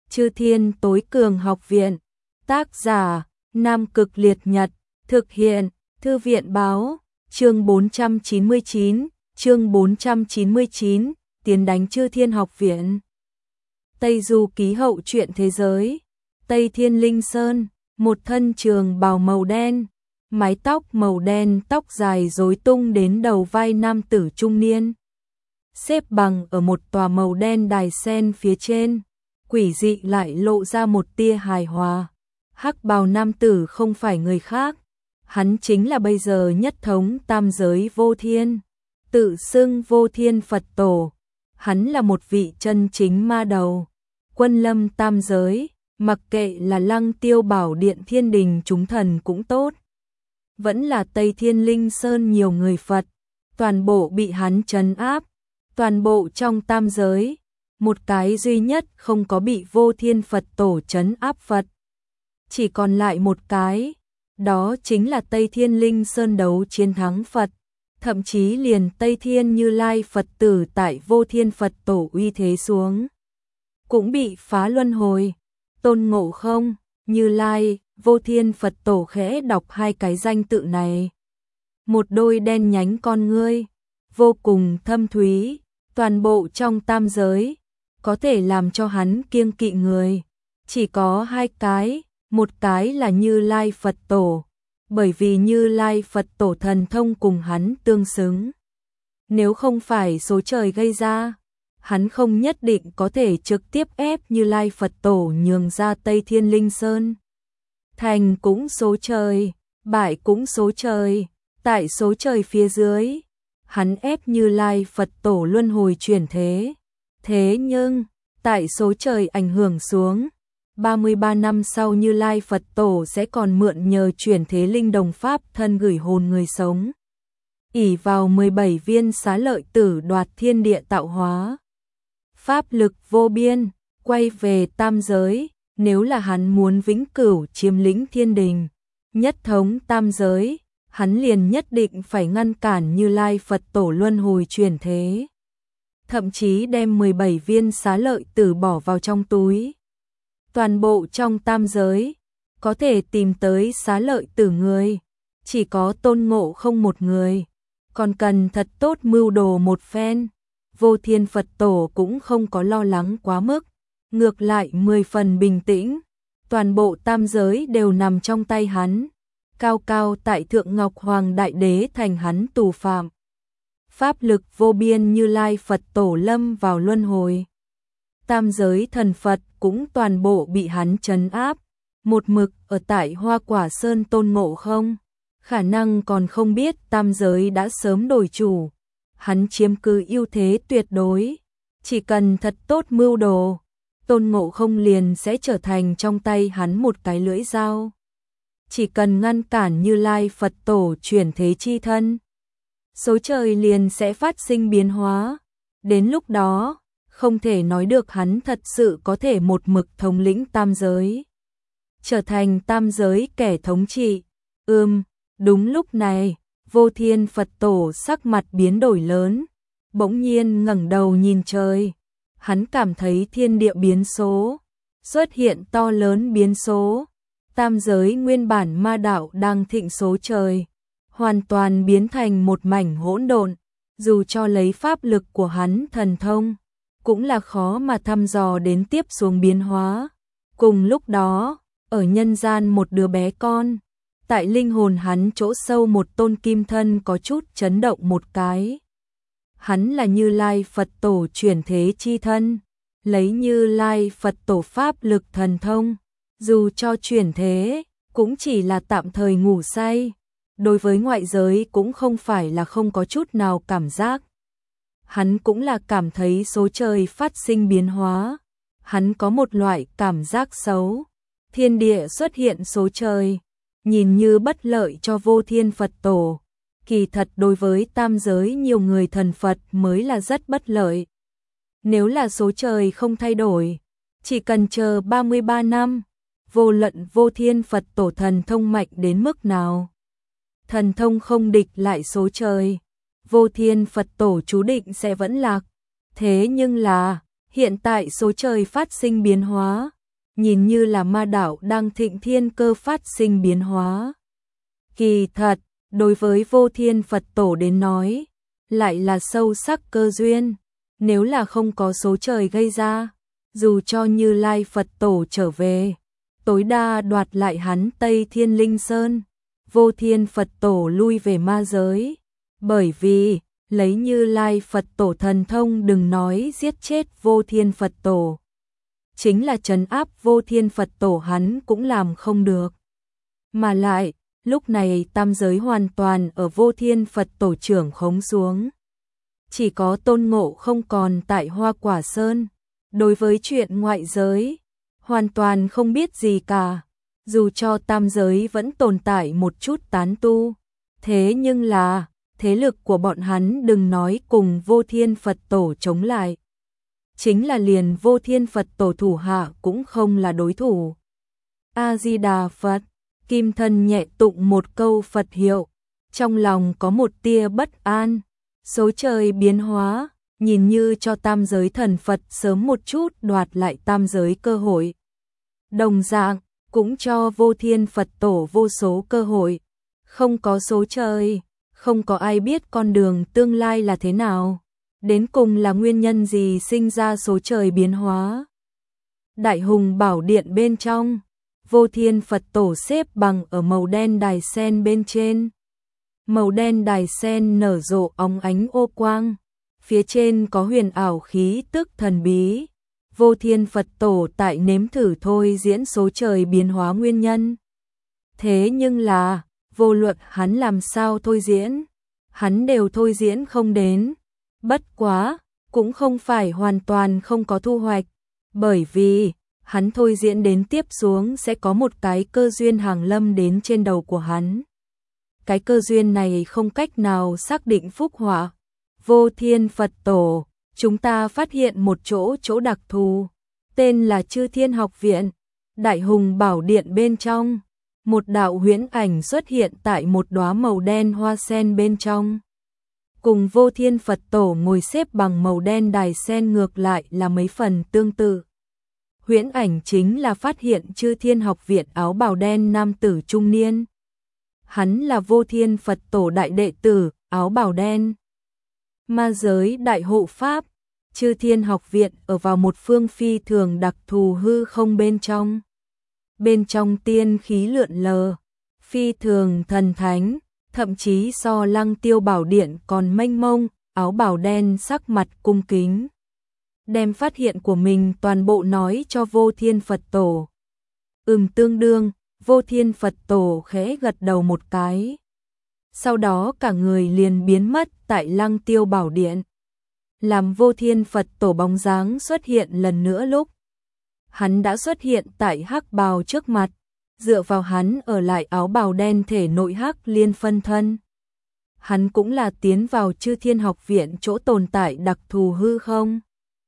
Chư Thiên Tối Cường Học Viện. Tác giả: Nam Cực Liệt Nhật. Thực hiện: Thư viện báo. Chương 499, chương 499, tiến đánh Chư Thiên Học Viện. Tây Du Ký Hậu truyện thế giới. Tây Thiên Linh Sơn, một thân trường bào màu đen, mái tóc màu đen, tóc dài rối tung đến đầu vai nam tử trung niên. Xếp bằng ở một tòa màu đen đài sen phía trên, quỷ dị lại lộ ra một tia hài hòa. Hắc bào nam tử không phải người khác, hắn chính là bây giờ nhất thống tam giới Vô Thiên, tự xưng Vô Thiên Phật Tổ. Hắn là một vị chân chính ma đầu, quân lâm tam giới, mặc kệ là Lăng Tiêu Bảo Điện Thiên Đình chúng thần cũng tốt, vẫn là Tây Thiên Linh Sơn nhiều người Phật, toàn bộ bị hắn trấn áp. Toàn bộ trong tam giới, một cái duy nhất không có bị Vô Thiên Phật Tổ trấn áp Phật. Chỉ còn lại một cái, đó chính là Tây Thiên Linh Sơn đấu chiến thắng Phật. Thậm chí liền Tây Thiên Như Lai Phật tử tại Vô Thiên Phật Tổ uy thế xuống, cũng bị phá luân hồi. Tôn Ngộ Không, Như Lai, Vô Thiên Phật Tổ khẽ đọc hai cái danh tự này. Một đôi đen nhánh con ngươi, vô cùng thâm thúy, toàn bộ trong tam giới, có thể làm cho hắn kiêng kỵ người. Chỉ có hai cái, một cái là Như Lai Phật Tổ, bởi vì Như Lai Phật Tổ thần thông cùng hắn tương xứng. Nếu không phải số trời gây ra, hắn không nhất định có thể trực tiếp ép Như Lai Phật Tổ nhường ra Tây Thiên Linh Sơn. Thành cũng số trời, bại cũng số trời, tại số trời phía dưới, hắn ép Như Lai Phật Tổ luân hồi chuyển thế. Thế nhưng, tại số trời ảnh hưởng xuống, 33 năm sau Như Lai Phật Tổ sẽ còn mượn nhờ chuyển thế linh đồng pháp thân gửi hồn người sống. Ỷ vào 17 viên xá lợi tử đoạt thiên địa tạo hóa. Pháp lực vô biên, quay về tam giới, nếu là hắn muốn vĩnh cửu chiếm lĩnh thiên đình, nhất thống tam giới, hắn liền nhất định phải ngăn cản Như Lai Phật Tổ luân hồi chuyển thế. Thậm chí đem 17 viên xá lợi tử bỏ vào trong túi. Toàn bộ trong tam giới, có thể tìm tới xá lợi tử người, chỉ có Tôn Ngộ Không một người, còn cần thật tốt mưu đồ một phen. Vô Thiên Phật Tổ cũng không có lo lắng quá mức, ngược lại 10 phần bình tĩnh. Toàn bộ tam giới đều nằm trong tay hắn, cao cao tại thượng Ngọc Hoàng Đại Đế thành hắn tù phạm. Pháp lực vô biên Như Lai Phật Tổ lâm vào luân hồi. Tam giới thần Phật cũng toàn bộ bị hắn trấn áp. Một mực ở tại Hoa Quả Sơn Tôn Ngộ Không, khả năng còn không biết tam giới đã sớm đổi chủ. Hắn chiếm cứ ưu thế tuyệt đối, chỉ cần thật tốt mưu đồ, Tôn Ngộ Không liền sẽ trở thành trong tay hắn một cái lưỡi dao. Chỉ cần ngăn cản Như Lai Phật Tổ chuyển thế chi thân, số trời liền sẽ phát sinh biến hóa. Đến lúc đó, không thể nói được hắn thật sự có thể một mực thống lĩnh tam giới, trở thành tam giới kẻ thống trị. Đúng lúc này, Vô Thiên Phật Tổ sắc mặt biến đổi lớn, bỗng nhiên ngẩng đầu nhìn trời. Hắn cảm thấy thiên địa biến số, xuất hiện to lớn biến số. Tam giới nguyên bản ma đạo đang thịnh số trời, hoàn toàn biến thành một mảnh hỗn độn. Dù cho lấy pháp lực của hắn thần thông, cũng là khó mà thăm dò đến tiếp xuống biến hóa. Cùng lúc đó, ở nhân gian một đứa bé con, tại linh hồn hắn chỗ sâu một tôn kim thân có chút chấn động một cái. Hắn là Như Lai Phật Tổ chuyển thế chi thân, lấy Như Lai Phật Tổ pháp lực thần thông, dù cho chuyển thế, cũng chỉ là tạm thời ngủ say. Đối với ngoại giới cũng không phải là không có chút nào cảm giác. Hắn cũng là cảm thấy số trời phát sinh biến hóa. Hắn có một loại cảm giác xấu. Thiên địa xuất hiện số trời, nhìn như bất lợi cho Vô Thiên Phật Tổ. Kỳ thật đối với tam giới nhiều người thần Phật mới là rất bất lợi. Nếu là số trời không thay đổi, chỉ cần chờ 33 năm, vô luận Vô Thiên Phật Tổ thần thông mạnh đến mức nào, thần thông không địch lại số trời, Vô Thiên Phật Tổ chú định sẽ vẫn lạc. Thế nhưng là, hiện tại số trời phát sinh biến hóa, nhìn như là ma đạo đang thịnh thiên cơ phát sinh biến hóa. Kỳ thật, đối với Vô Thiên Phật Tổ đến nói, lại là sâu sắc cơ duyên, nếu là không có số trời gây ra, dù cho Như Lai Phật Tổ trở về, tối đa đoạt lại hắn Tây Thiên Linh Sơn, Vô Thiên Phật Tổ lui về ma giới, bởi vì lấy Như Lai Phật Tổ thần thông đừng nói giết chết Vô Thiên Phật Tổ, chính là trấn áp Vô Thiên Phật Tổ hắn cũng làm không được. Mà lại, lúc này tam giới hoàn toàn ở Vô Thiên Phật Tổ trưởng khống xuống. Chỉ có Tôn Ngộ không còn tại Hoa Quả Sơn, đối với chuyện ngoại giới, hoàn toàn không biết gì cả, dù cho tam giới vẫn tồn tại một chút tán tu, thế nhưng là, thế lực của bọn hắn đừng nói cùng Vô Thiên Phật Tổ chống lại. Chính là liền Vô Thiên Phật Tổ thủ hạ cũng không là đối thủ. A-di-đà Phật, Kim Thân nhẹ tụng một câu Phật hiệu, trong lòng có một tia bất an, số trời biến hóa, nhìn như cho tam giới thần Phật sớm một chút đoạt lại tam giới cơ hội. Đồng dạng, cũng cho Vô Thiên Phật Tổ vô số cơ hội, không có số trời, không có ai biết con đường tương lai là thế nào, đến cùng là nguyên nhân gì sinh ra số trời biến hóa. Đại Hùng Bảo Điện bên trong, Vô Thiên Phật Tổ xếp bằng ở màu đen đài sen bên trên. Màu đen đài sen nở rộ óng ánh ô quang, phía trên có huyền ảo khí tức thần bí. Vô Thiên Phật Tổ tại nếm thử thôi diễn số trời biến hóa nguyên nhân. Thế nhưng là, vô luận hắn làm sao thôi diễn, hắn đều thôi diễn không đến. Bất quá, cũng không phải hoàn toàn không có thu hoạch, bởi vì hắn thôi diễn đến tiếp xuống sẽ có một cái cơ duyên hàng lâm đến trên đầu của hắn. Cái cơ duyên này không cách nào xác định phúc họa. Vô Thiên Phật Tổ, chúng ta phát hiện một chỗ đặc thù, tên là Chư Thiên Học Viện. Đại Hùng Bảo Điện bên trong, một đạo huyễn ảnh xuất hiện tại một đóa màu đen hoa sen bên trong. Cùng Vô Thiên Phật Tổ ngồi xếp bằng màu đen đài sen ngược lại là mấy phần tương tự. Huyễn ảnh chính là phát hiện Chư Thiên Học Viện áo bào đen nam tử trung niên. Hắn là Vô Thiên Phật Tổ đại đệ tử, áo bào đen. Ma giới đại hộ pháp, Chư Thiên Học Viện ở vào một phương phi thường đặc thù hư không bên trong. Bên trong tiên khí lượn lờ, phi thường thần thánh, thậm chí so Lăng Tiêu Bảo Điện còn mênh mông, áo bào đen sắc mặt cung kính. Đem phát hiện của mình toàn bộ nói cho Vô Thiên Phật Tổ. Tương đương, Vô Thiên Phật Tổ khẽ gật đầu một cái. Sau đó cả người liền biến mất tại Lăng Tiêu Bảo Điện. Làm Vô Thiên Phật Tổ bóng dáng xuất hiện lần nữa lúc hắn đã xuất hiện tại hắc bào trước mặt, dựa vào hắn ở lại áo bào đen thể nội hắc liên phân thân. Hắn cũng là tiến vào Chư Thiên Học Viện chỗ tồn tại đặc thù hư không.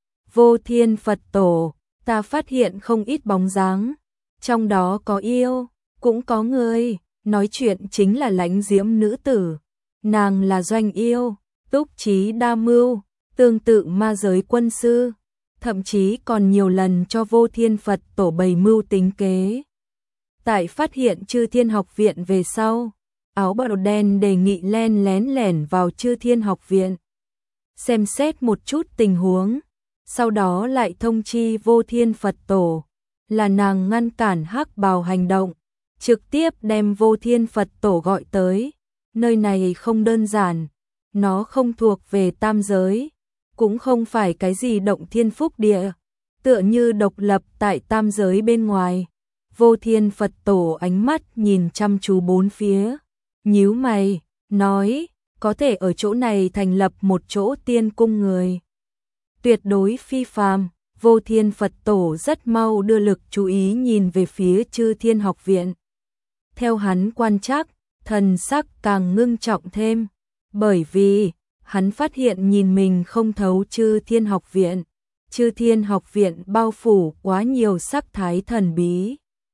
Vô Thiên Phật Tổ, ta phát hiện không ít bóng dáng, trong đó có yêu, cũng có người, nói chuyện chính là lãnh diễm nữ tử. Nàng là Doanh Yêu, túc trí đa mưu, tương tự ma giới quân sư, thậm chí còn nhiều lần cho Vô Thiên Phật Tổ bày mưu tính kế. Tại phát hiện Chư Thiên Học Viện về sau, áo bào đen đề nghị len lén lẻn vào Chư Thiên Học Viện, xem xét một chút tình huống, sau đó lại thông chi Vô Thiên Phật Tổ, là nàng ngăn cản hắc bào hành động, trực tiếp đem Vô Thiên Phật Tổ gọi tới. Nơi này không đơn giản, nó không thuộc về tam giới, cũng không phải cái gì động thiên phúc địa, tựa như độc lập tại tam giới bên ngoài. Vô Thiên Phật Tổ ánh mắt nhìn chăm chú bốn phía, nhíu mày, nói, có thể ở chỗ này thành lập một chỗ tiên cung người. Tuyệt đối phi phàm. Vô Thiên Phật Tổ rất mau đưa lực chú ý nhìn về phía Chư Thiên Học Viện. Theo hắn quan trắc, thần sắc càng ngưng trọng thêm, bởi vì hắn phát hiện nhìn mình không thấu Chư Thiên Học Viện. Chư Thiên Học Viện bao phủ quá nhiều sắc thái thần bí.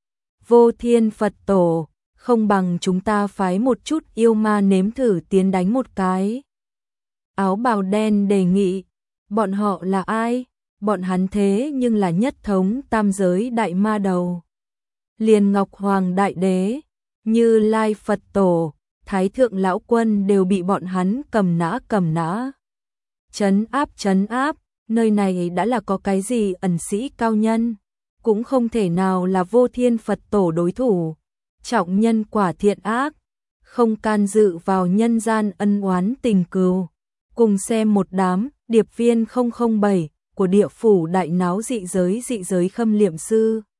Vô Thiên Phật Tổ, không bằng chúng ta phái một chút yêu ma nếm thử tiến đánh một cái. Áo bào đen đề nghị, bọn họ là ai? bọn hắn thế nhưng là nhất thống tam giới đại ma đầu. Liền Ngọc Hoàng Đại Đế, Như Lai Phật Tổ, Thái Thượng Lão Quân đều bị bọn hắn cầm nã. Trấn áp, nơi này đã là có cái gì ẩn sĩ cao nhân, cũng không thể nào là Vô Thiên Phật Tổ đối thủ. Trọng nhân quả thiện ác, không can dự vào nhân gian ân oán tình cừu. Cùng xem một đám điệp viên 007 của địa phủ đại náo dị giới khâm liệm sư.